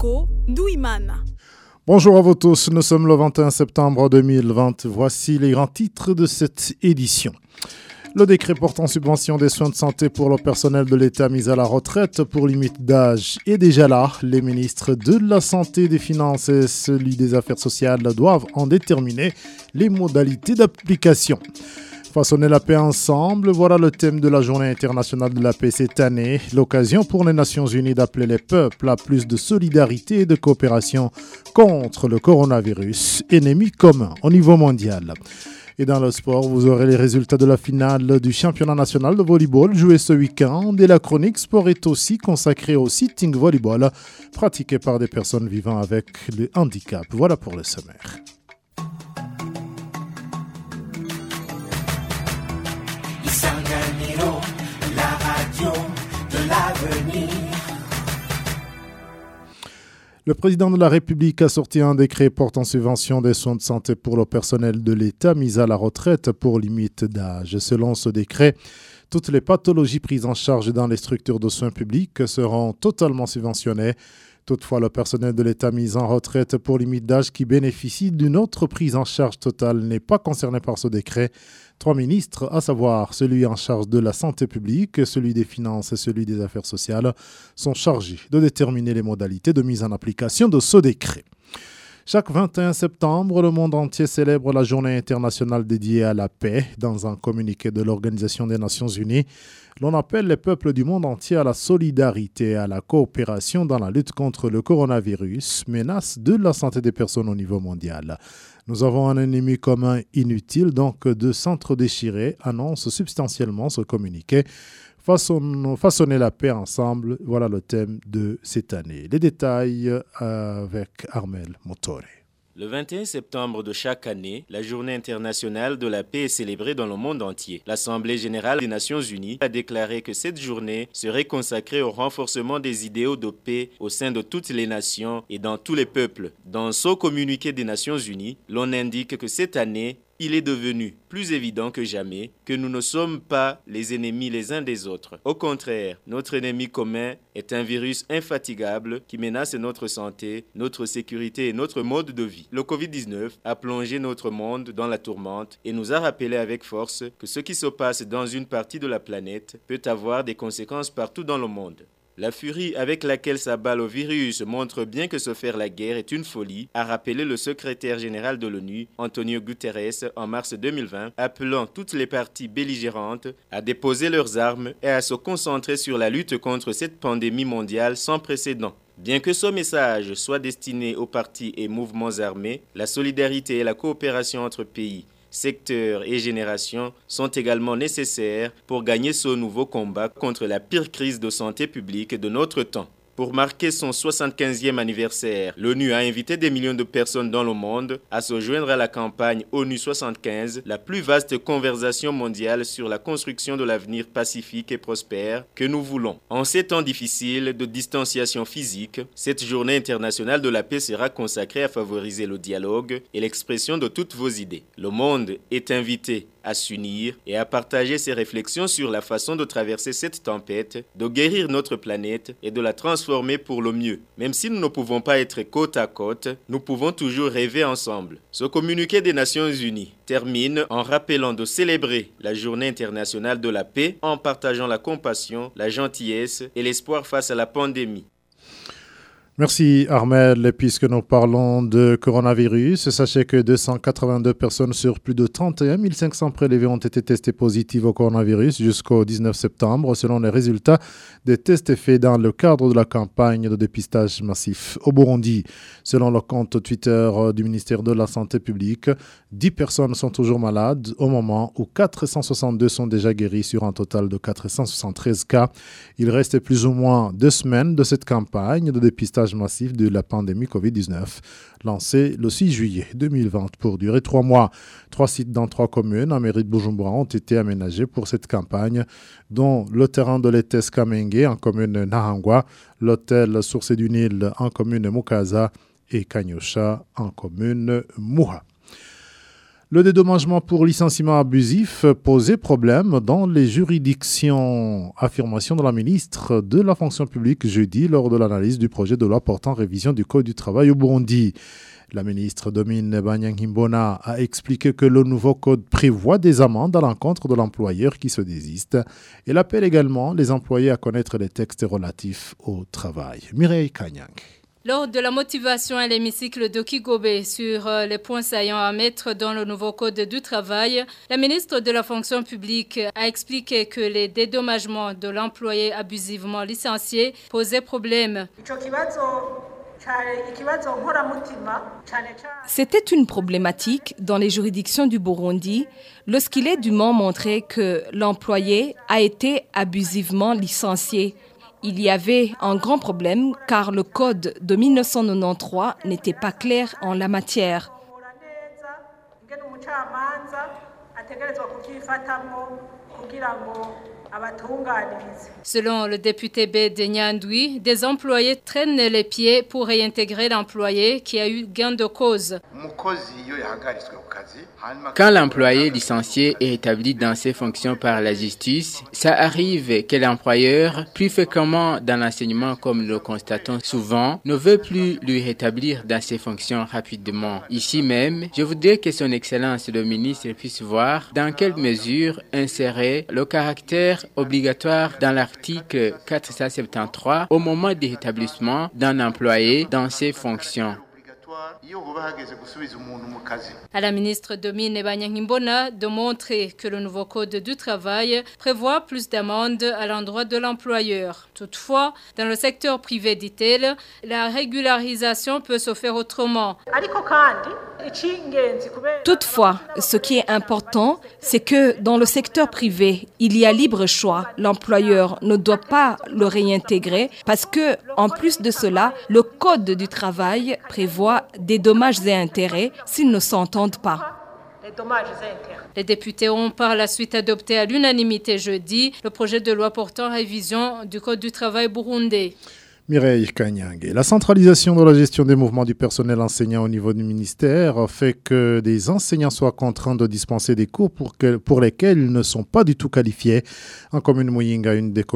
Bosco Douimana. Bonjour à vous tous, nous sommes le 21 septembre 2020. Voici les grands titres de cette édition. Le décret portant subvention des soins de santé pour le personnel de l'État mis à la retraite pour limite d'âge est déjà là. Les ministres de la Santé, des Finances et celui des Affaires sociales doivent en déterminer les modalités d'application. Façonner la paix ensemble, voilà le thème de la Journée internationale de la paix cette année. L'occasion pour les Nations Unies d'appeler les peuples à plus de solidarité et de coopération contre le coronavirus, ennemi commun au niveau mondial. Et dans le sport, vous aurez les résultats de la finale du championnat national de volleyball joué ce week-end. Et la chronique sport est aussi consacrée au sitting volleyball pratiqué par des personnes vivant avec le handicap. Voilà pour le sommaire. La radio de l'avenir. Le président de la République a sorti un décret portant subvention des soins de santé pour le personnel de l'État mis à la retraite pour limite d'âge. Selon ce décret, toutes les pathologies prises en charge dans les structures de soins publics seront totalement subventionnées. Toutefois, le personnel de l'État mis en retraite pour limite d'âge qui bénéficie d'une autre prise en charge totale n'est pas concerné par ce décret. 3 ministres, à savoir celui en charge de la santé publique, celui des finances et celui des affaires sociales, sont chargés de déterminer les modalités de mise en application de ce décret. Chaque 21 septembre, le monde entier célèbre la Journée internationale dédiée à la paix. Dans un communiqué de l'Organisation des Nations Unies, l'on appelle les peuples du monde entier à la solidarité et à la coopération dans la lutte contre le coronavirus, menace de la santé des personnes au niveau mondial. Nous avons un ennemi commun inutile, donc de s'entre-déchirer, annonce substantiellement ce communiqué. Façonner la paix ensemble, voilà le thème de cette année. Les détails avec Armel Motore. Le 21 septembre de chaque année, la Journée internationale de la paix est célébrée dans le monde entier. L'Assemblée générale des Nations unies a déclaré que cette journée serait consacrée au renforcement des idéaux de paix au sein de toutes les nations et dans tous les peuples. Dans ce communiqué des Nations unies, l'on indique que cette année, il est devenu plus évident que jamais que nous ne sommes pas les ennemis les uns des autres. Au contraire, notre ennemi commun est un virus infatigable qui menace notre santé, notre sécurité et notre mode de vie. Le Covid-19 a plongé notre monde dans la tourmente et nous a rappelé avec force que ce qui se passe dans une partie de la planète peut avoir des conséquences partout dans le monde. La furie avec laquelle s'abat le virus montre bien que se faire la guerre est une folie, a rappelé le secrétaire général de l'ONU, Antonio Guterres, en mars 2020, appelant toutes les parties belligérantes à déposer leurs armes et à se concentrer sur la lutte contre cette pandémie mondiale sans précédent. Bien que ce message soit destiné aux partis et mouvements armés, la solidarité et la coopération entre pays, secteurs et générations sont également nécessaires pour gagner ce nouveau combat contre la pire crise de santé publique de notre temps. Pour marquer son 75e anniversaire, l'ONU a invité des millions de personnes dans le monde à se joindre à la campagne ONU 75, la plus vaste conversation mondiale sur la construction de l'avenir pacifique et prospère que nous voulons. En ces temps difficiles de distanciation physique, cette journée internationale de la paix sera consacrée à favoriser le dialogue et l'expression de toutes vos idées. Le monde est invité à s'unir et à partager ses réflexions sur la façon de traverser cette tempête, de guérir notre planète et de la transformer pour le mieux. Même si nous ne pouvons pas être côte à côte, nous pouvons toujours rêver ensemble. Ce communiqué des Nations Unies termine en rappelant de célébrer la Journée internationale de la paix en partageant la compassion, la gentillesse et l'espoir face à la pandémie. Merci Armel. Puisque nous parlons de coronavirus, sachez que 282 personnes sur plus de 31 500 prélevés ont été testées positives au coronavirus jusqu'au 19 septembre, selon les résultats des tests faits dans le cadre de la campagne de dépistage massif au Burundi. Selon le compte Twitter du ministère de la Santé publique, 10 personnes sont toujours malades au moment où 462 sont déjà guéris sur un total de 473 cas. Il reste plus ou moins 2 semaines de cette campagne de dépistage massif de la pandémie Covid-19, lancée le 6 juillet 2020 pour durer 3 mois. 3 sites dans 3 communes en mairie de Bujumbura ont été aménagés pour cette campagne, dont le terrain de l'ETS Kamenge en commune Nahangwa, l'hôtel Source du Nil en commune Mukaza et Kanyosha en commune Muha. Le dédommagement pour licenciement abusif posait problème dans les juridictions. Affirmation de la ministre de la fonction publique jeudi lors de l'analyse du projet de loi portant révision du Code du travail au Burundi. La ministre Domine Banyankimbona a expliqué que le nouveau code prévoit des amendes à l'encontre de l'employeur qui se désiste. Elle appelle également les employés à connaître les textes relatifs au travail. Mireille Kanyang. Lors de la motivation à l'hémicycle de Kigobe sur les points saillants à mettre dans le nouveau code du travail, la ministre de la fonction publique a expliqué que les dédommagements de l'employé abusivement licencié posaient problème. C'était une problématique dans les juridictions du Burundi lorsqu'il est dûment montré que l'employé a été abusivement licencié. Il y avait un grand problème car le code de 1993 n'était pas clair en la matière. Selon le député B. Nyandoui, des employés traînent les pieds pour réintégrer l'employé qui a eu gain de cause. Quand l'employé licencié est établi dans ses fonctions par la justice, ça arrive que l'employeur, plus fréquemment dans l'enseignement comme nous le constatons souvent, ne veut plus lui rétablir dans ses fonctions rapidement. Ici même, je voudrais que son Excellence le ministre puisse voir dans quelle mesure insérer le caractère obligatoire dans l'article 473 au moment du rétablissement d'un employé dans ses fonctions. À la ministre Domine Banyankimbona de montrer que le nouveau code du travail prévoit plus d'amendes à l'endroit de l'employeur. Toutefois, dans le secteur privé, dit-elle, la régularisation peut se faire autrement. Toutefois, ce qui est important, c'est que dans le secteur privé, il y a libre choix. L'employeur ne doit pas le réintégrer parce que, en plus de cela, le Code du travail prévoit des dommages et intérêts s'ils ne s'entendent pas. Les députés ont par la suite adopté à l'unanimité jeudi le projet de loi portant révision du Code du travail burundais. Mireille Kanyang. La centralisation de la gestion des mouvements du personnel enseignant au niveau du ministère fait que des enseignants soient contraints de dispenser des cours pour lesquels ils ne sont pas du tout qualifiés. En commune Muyinga, une des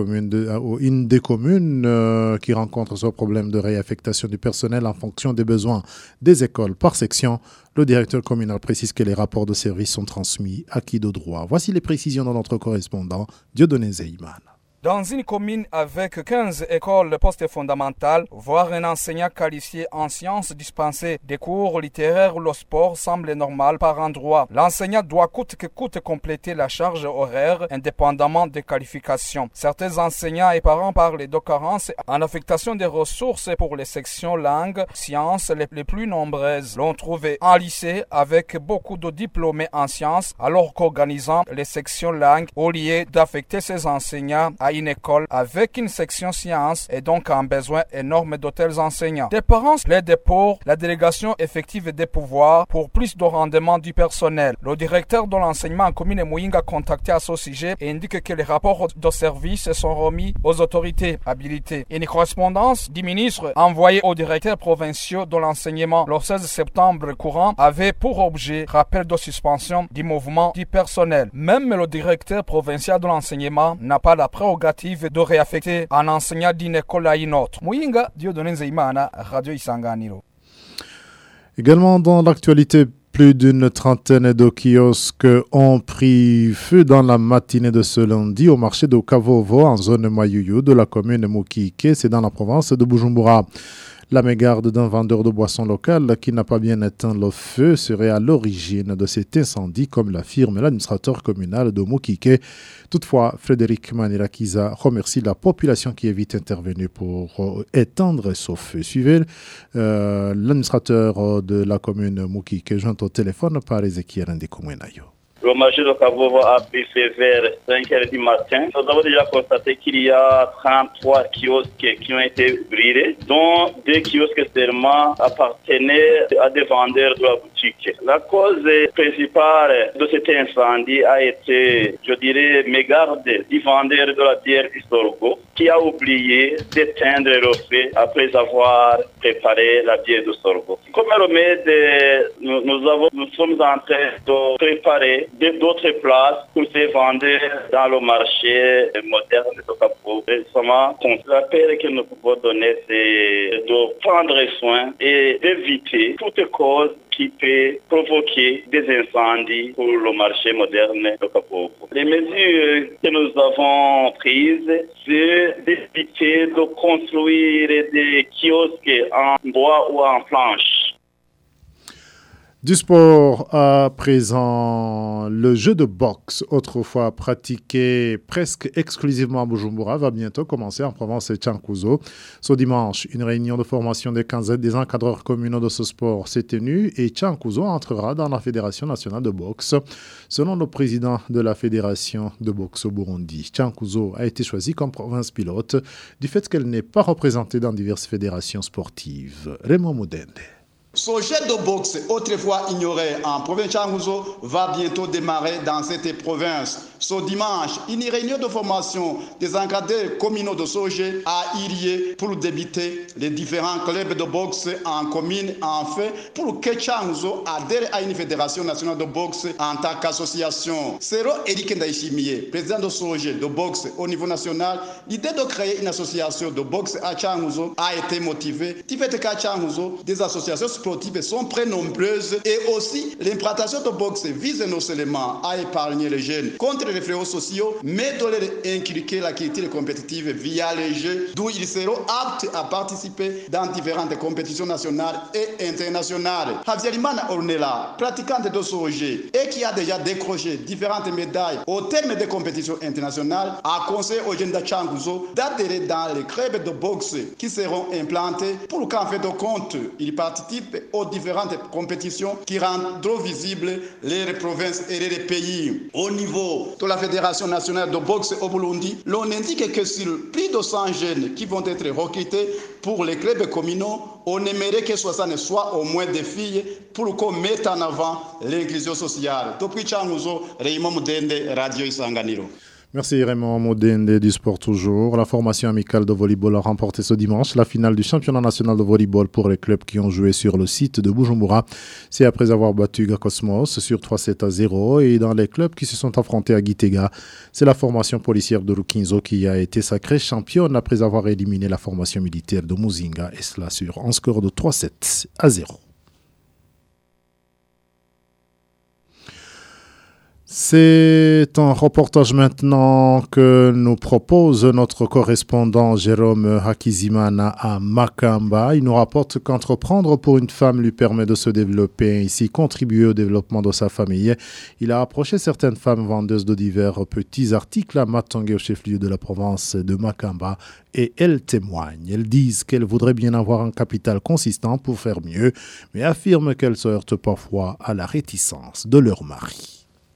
communes qui rencontre ce problème de réaffectation du personnel en fonction des besoins des écoles par section. Le directeur communal précise que les rapports de service sont transmis à qui de droit. Voici les précisions de notre correspondant Dieudonné Zeiman. Dans une commune avec 15 écoles post-fondamentales, voir un enseignant qualifié en sciences dispenser des cours littéraires ou le sport semble normal par endroit. L'enseignant doit coûte que coûte compléter la charge horaire indépendamment des qualifications. Certains enseignants et parents parlent de carences en affectation des ressources pour les sections langues, sciences les plus nombreuses. L'on trouvait un lycée avec beaucoup de diplômés en sciences alors qu'organisant les sections langues au lieu d'affecter ces enseignants à une école avec une section sciences et donc un besoin énorme de tels enseignants. Des parents plaident pour la délégation effective des pouvoirs pour plus de rendement du personnel. Le directeur de l'enseignement en commune Muyinga contacté à ce sujet et indique que les rapports de service sont remis aux autorités habilitées. Une correspondance du ministre envoyée aux directeurs provinciaux de l'enseignement le 16 septembre courant avait pour objet rappel de suspension du mouvement du personnel. Même le directeur provincial de l'enseignement n'a pas la prérogative de réaffecter un enseignant d'une école à une autre. Muyinga, Dieudonné Nzeyimana, Radio Isanganiro. Également dans l'actualité, plus d'une trentaine de kiosques ont pris feu dans la matinée de ce lundi au marché de Kavovo en zone Mayuyu de la commune Mukike, c'est dans la province de Bujumbura. La mégarde d'un vendeur de boissons local qui n'a pas bien éteint le feu serait à l'origine de cet incendie, comme l'affirme l'administrateur communal de Mukike. Toutefois, Frédéric Manirakiza remercie la population qui est vite intervenue pour éteindre ce feu. Suivez l'administrateur de la commune Mukike, joint au téléphone par Ezekiel Ndikoumwenayo. Le marché de Kavovo a pris feu vers 5 h du matin. Nous avons déjà constaté qu'il y a 33 kiosques qui ont été brûlés, dont 2 kiosques seulement appartenaient à des vendeurs de la boutique. politique. La cause principale de cet incendie a été, je dirais, mégarde du vendeur de la bière du sorgho qui a oublié d'éteindre le feu après avoir préparé la bière du sorgho. Comme remède, nous sommes en train de préparer d'autres places pour ces vendeurs dans le marché moderne de Capo. Récemment, l'appel que nous pouvons donner, c'est de prendre soin et d'éviter toute cause qui peut provoquer des incendies pour le marché moderne de Capo. Les mesures que nous avons prises, c'est d'éviter de construire des kiosques en bois ou en planche. Du sport à présent, le jeu de boxe, autrefois pratiqué presque exclusivement à Bujumbura, va bientôt commencer en province de Cankuzo. Ce dimanche, une réunion de formation des encadreurs communaux de ce sport s'est tenue et Cankuzo entrera dans la Fédération nationale de boxe. Selon le président de la Fédération de boxe au Burundi, Cankuzo a été choisie comme province pilote du fait qu'elle n'est pas représentée dans diverses fédérations sportives. Raymond Moudende. Ce jeu de boxe, autrefois ignoré en province de Cankuzo, va bientôt démarrer dans cette province. Ce dimanche, une réunion de formation des encadreurs communaux de ce jeu a eu lieu pour débuter les différents clubs de boxe en commune, enfin, pour que Cankuzo adhère à une fédération nationale de boxe en tant qu'association. Sero Eric Ndaishimiye, président de ce jeu de boxe au niveau national, l'idée de créer une association de boxe à Cankuzo a été motivée du fait qu'à Cankuzo, des associations sportives sont très nombreuses et aussi l'implantation de boxe vise non seulement à épargner les jeunes contre les fléaux sociaux, mais de leur inculquer la culture compétitive via les jeux, d'où ils seront aptes à participer dans différentes compétitions nationales et internationales. Havyarimana Ornella, pratiquante de ce jeu et qui a déjà décroché différentes médailles au terme des compétitions internationales, a conseillé aux jeunes de Cankuzo d'adhérer dans les clubs de boxe qui seront implantés pour qu'en fait de compte, ils participent aux différentes compétitions qui rendront visibles les provinces et les pays. Au niveau de la Fédération nationale de boxe au Burundi, l'on indique que sur plus de 100 jeunes qui vont être recrutés pour les clubs communaux, on aimerait que 60 soient au moins des filles pour qu'on mette en avant l'inclusion sociale. Depuis Cankuzo, Raymond Moudende, Radio Isanganiro. Merci Raymond Moudende du sport toujours. La formation amicale de volleyball a remporté ce dimanche la finale du championnat national de volleyball pour les clubs qui ont joué sur le site de Bujumbura. C'est après avoir battu Gakosmos sur 3-7-0 et dans les clubs qui se sont affrontés à Gitega, c'est la formation policière de Rukinzo qui a été sacrée championne après avoir éliminé la formation militaire de Muzinga et cela sur un score de 3-7-0. C'est un reportage maintenant que nous propose notre correspondant Jérôme Hakizimana à Makamba. Il nous rapporte qu'entreprendre pour une femme lui permet de se développer et ainsi contribuer au développement de sa famille. Il a approché certaines femmes vendeuses de divers petits articles à Matongé, au chef-lieu de la province de Makamba, et elles témoignent. Elles disent qu'elles voudraient bien avoir un capital consistant pour faire mieux, mais affirment qu'elles se heurtent parfois à la réticence de leur mari.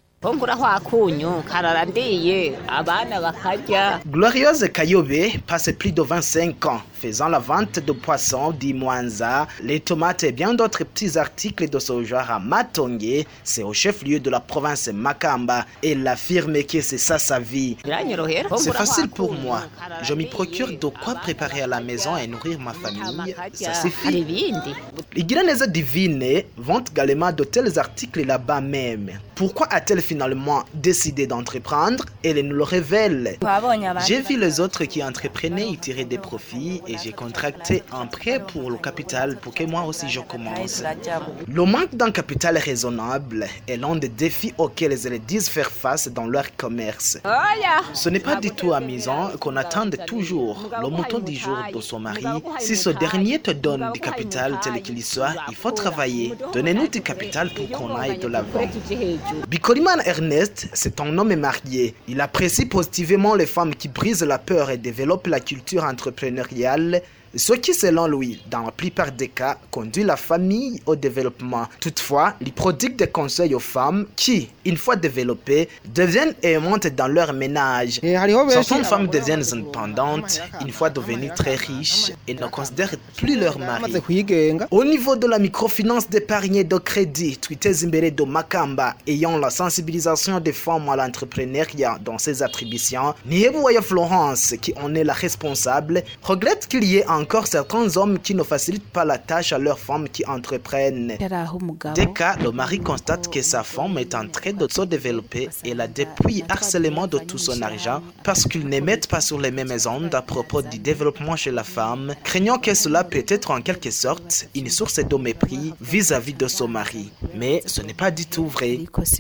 Glorieuse Kayobe passe plus de 25 ans faisant la vente de poissons d'Imwanza, les tomates et bien d'autres petits articles de ce genre à Matongé, c'est au chef-lieu de la province Makamba. Elle affirme que c'est ça sa vie. C'est facile pour moi. Je m'y procure de quoi préparer à la maison et nourrir ma famille. Ça suffit. Les Guiranaises divines vendent également de tels articles là-bas même. Pourquoi a-t-elle finalement décidé d'entreprendre? Elle nous le révèle. J'ai vu les autres qui entreprenaient y tirer des profits et j'ai contracté un prêt pour le capital pour que moi aussi je commence. Le manque d'un capital raisonnable est l'un des défis auxquels elles disent faire face dans leur commerce. Ce n'est pas du tout amusant qu'on attende toujours le mouton du jour de son mari. Si ce dernier te donne du capital tel qu'il soit, il faut travailler. Donnez-nous du capital pour qu'on aille de l'avant. Bikoliman Ernest, c'est un homme marié. Il apprécie positivement les femmes qui brisent la peur et développent la culture entrepreneuriale. ce qui selon lui, dans la plupart des cas, conduit la famille au développement. Toutefois, il prodigue des conseils aux femmes qui, une fois développées, deviennent aimantes dans leur ménage. Certaines femmes deviennent indépendantes une fois devenues très riches et ne considèrent plus leur mari. Au niveau de la microfinance d'épargne et de crédit, Tweeté Zimbere de Makamba, ayant la sensibilisation des femmes à l'entrepreneuriat dans ses attributions, Niebouaya Florence, qui en est la responsable, regrette qu'il y ait encore certains hommes qui ne facilitent pas la tâche à leurs femmes qui entreprennent. Dès cas, le mari constate que sa femme est en train de se développer et la dépouille harcèlement de tout son argent parce qu'ils n'émettent pas sur les mêmes ondes à propos du développement chez la femme, craignant que cela peut être en quelque sorte une source de mépris vis-à-vis de son mari. Mais ce n'est pas du tout vrai.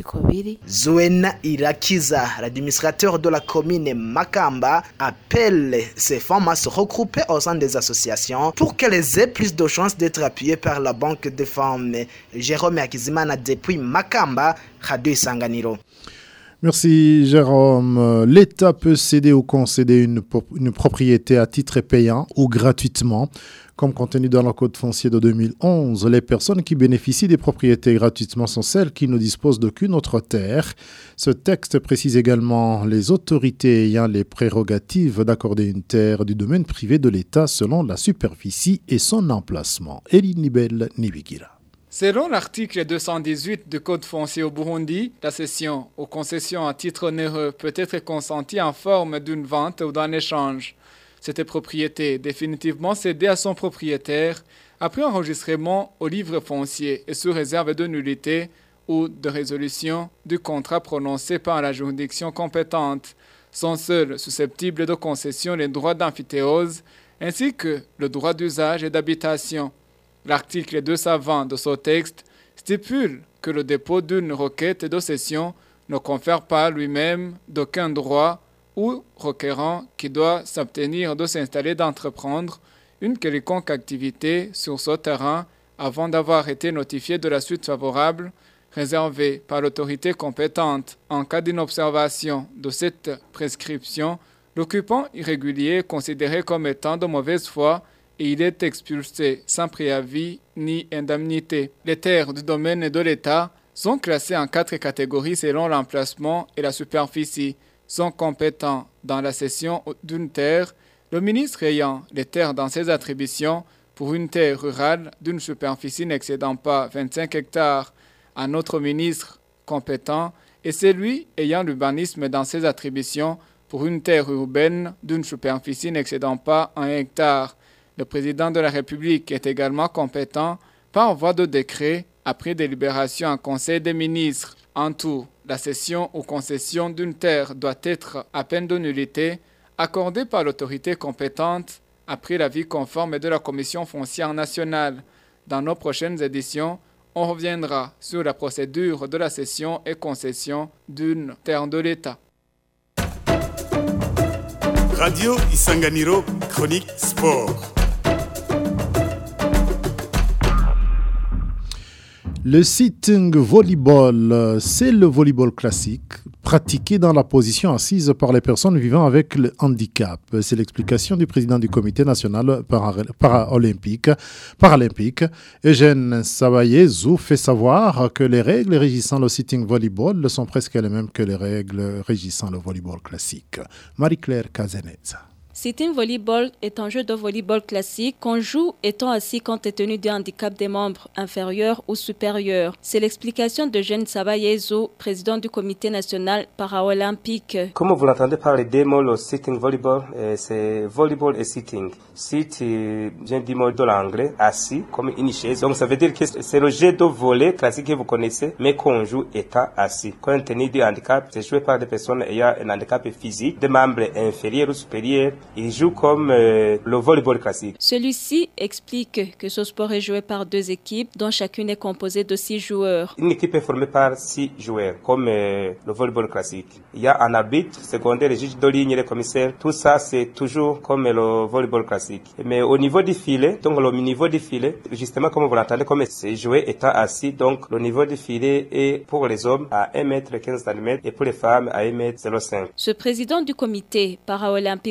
Zuena Irakiza, l'administrateur de la commune Makamba, appelle ces femmes à se regrouper au sein des associations pour qu'elles aient plus de chances d'être appuyées par la Banque des femmes. Jérôme Akizimana depuis Makamba, Radio Isanganiro. Merci Jérôme. L'État peut céder ou concéder une propriété à titre payant ou gratuitement. Comme contenu dans le Code foncier de 2011, les personnes qui bénéficient des propriétés gratuitement sont celles qui ne disposent d'aucune autre terre. Ce texte précise également les autorités ayant les prérogatives d'accorder une terre du domaine privé de l'État selon la superficie et son emplacement. Elie Nibel Nibigira. Selon l'article 218 du Code foncier au Burundi, la cession ou concession à titre onéreux peut être consentie en forme d'une vente ou d'un échange. Cette propriété est définitivement cédée à son propriétaire après enregistrement au livre foncier et sous réserve de nullité ou de résolution du contrat prononcé par la juridiction compétente. Sont seuls susceptibles de concession les droits d'amphithéose ainsi que le droit d'usage et d'habitation. L'article 220 de ce texte stipule que le dépôt d'une requête de cession ne confère pas lui-même d'aucun droit ou requérant qui doit s'abstenir de s'installer d'entreprendre une quelconque activité sur ce terrain avant d'avoir été notifié de la suite favorable réservée par l'autorité compétente. En cas d'inobservation de cette prescription, l'occupant irrégulier est considéré comme étant de mauvaise foi et il est expulsé sans préavis ni indemnité. Les terres du domaine de l'État sont classées en 4 catégories selon l'emplacement et la superficie. Sont compétents dans la cession d'une terre le ministre ayant les terres dans ses attributions pour une terre rurale d'une superficie n'excédant pas 25 hectares. Un autre ministre compétent est celui ayant l'urbanisme dans ses attributions pour une terre urbaine d'une superficie n'excédant pas 1 hectare. Le président de la République est également compétent par voie de décret après délibération en Conseil des ministres. En tout, la cession ou concession d'une terre doit être à peine de nullité accordée par l'autorité compétente après l'avis conforme de la Commission foncière nationale. Dans nos prochaines éditions, on reviendra sur la procédure de la cession et concession d'une terre de l'État. Radio Isanganiro, chronique sport. Le sitting volleyball, c'est le volleyball classique, pratiqué dans la position assise par les personnes vivant avec le handicap. C'est l'explication du président du comité national paralympique. Eugène Sabayezou fait savoir que les règles régissant le sitting volleyball sont presque les mêmes que les règles régissant le volleyball classique. Marie-Claire Cazenez. Sitting volleyball est un jeu de volleyball classique qu'on joue étant assis compte tenu du handicap des membres inférieurs ou supérieurs. C'est l'explication de Eugène Sabayezou, président du comité national paralympique. Comme vous l'entendez par les deux mots, le sitting volleyball, c'est volleyball et sitting. Sit vient du mot de l'anglais, assis, comme une chaise. Donc ça veut dire que c'est le jeu de volley classique que vous connaissez, mais qu'on joue étant assis. Compte tenu du handicap, c'est joué par des personnes ayant un handicap physique, des membres inférieurs ou supérieurs. Il joue comme le volleyball classique. Celui-ci explique que ce sport est joué par 2 équipes, dont chacune est composée de 6 joueurs. Une équipe est formée par 6 joueurs, comme le volleyball classique. Il y a un arbitre, secondaire, les juges de ligne, les commissaires. Tout ça, c'est toujours comme le volleyball classique. Mais au niveau du filet, donc le niveau du filet, justement comme vous l'entendez, comme c'est joué étant assis, donc le niveau du filet est pour les hommes à 1,15 m et pour les femmes à 1,05 m. Ce président du comité paralympique au Burundi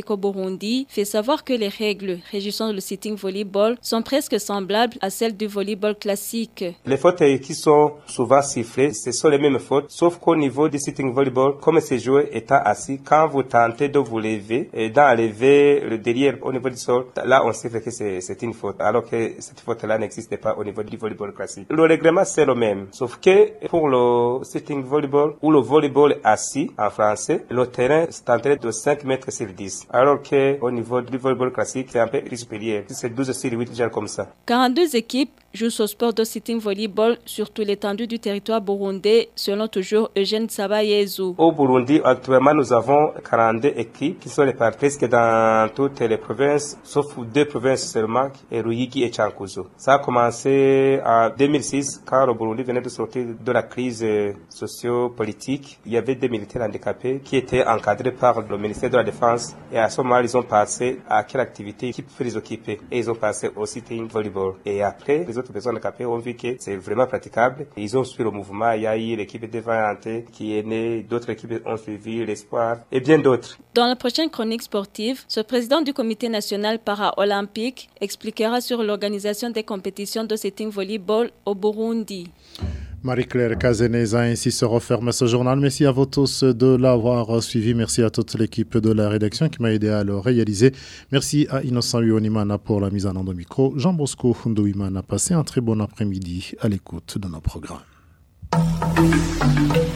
Burundi fait savoir que les règles régissant le sitting volleyball sont presque semblables à celles du volleyball classique. Les fautes qui sont souvent sifflées, ce sont les mêmes fautes, sauf qu'au niveau du sitting volleyball, comme ces joueurs étant assis, quand vous tentez de vous lever et d'enlever le derrière au niveau du sol, là on siffle que c'est une faute, alors que cette faute-là n'existe pas au niveau du volleyball classique. Le règlement c'est le même, sauf que pour le sitting volleyball ou le volleyball assis en français, le terrain est entré de 5 mètres sur 10, alors que au niveau du volleyball classique c'est un peu supérieur, c'est 12 sur 8 genre comme ça. 42 équipes jouent au sport de sitting volleyball sur toute l'étendue du territoire burundais, selon toujours Eugène Sabayezu. Au Burundi, actuellement, nous avons 42 équipes qui sont réparties presque dans toutes les provinces, sauf 2 provinces seulement, Ruyigi et Chankuzo. Ça a commencé en 2006, quand le Burundi venait de sortir de la crise socio-politique. Il y avait des militaires handicapés qui étaient encadrés par le ministère de la Défense. Et à ce moment, ils ont passé à quelle activité qui peut les occuper. Et ils ont passé au sitting volleyball. Et après, les autres personnes handicapées ont vu que c'est vraiment praticable. Et ils ont suivi le mouvement. Il y a eu l'équipe de Valenté qui est née, d'autres équipes ont suivi, l'Espoir et bien d'autres. Dans la prochaine chronique sportive, ce président du comité national para-olympique expliquera sur l'organisation des compétitions de sitting volleyball au Burundi. Marie-Claire Kazeneza, ainsi se referme ce journal. Merci à vous tous de l'avoir suivi. Merci à toute l'équipe de la rédaction qui m'a aidé à le réaliser. Merci à Innocent Uonimana pour la mise en onde au micro. Jean Bosco Ndouimana, passez un très bon après-midi à l'écoute de nos programmes.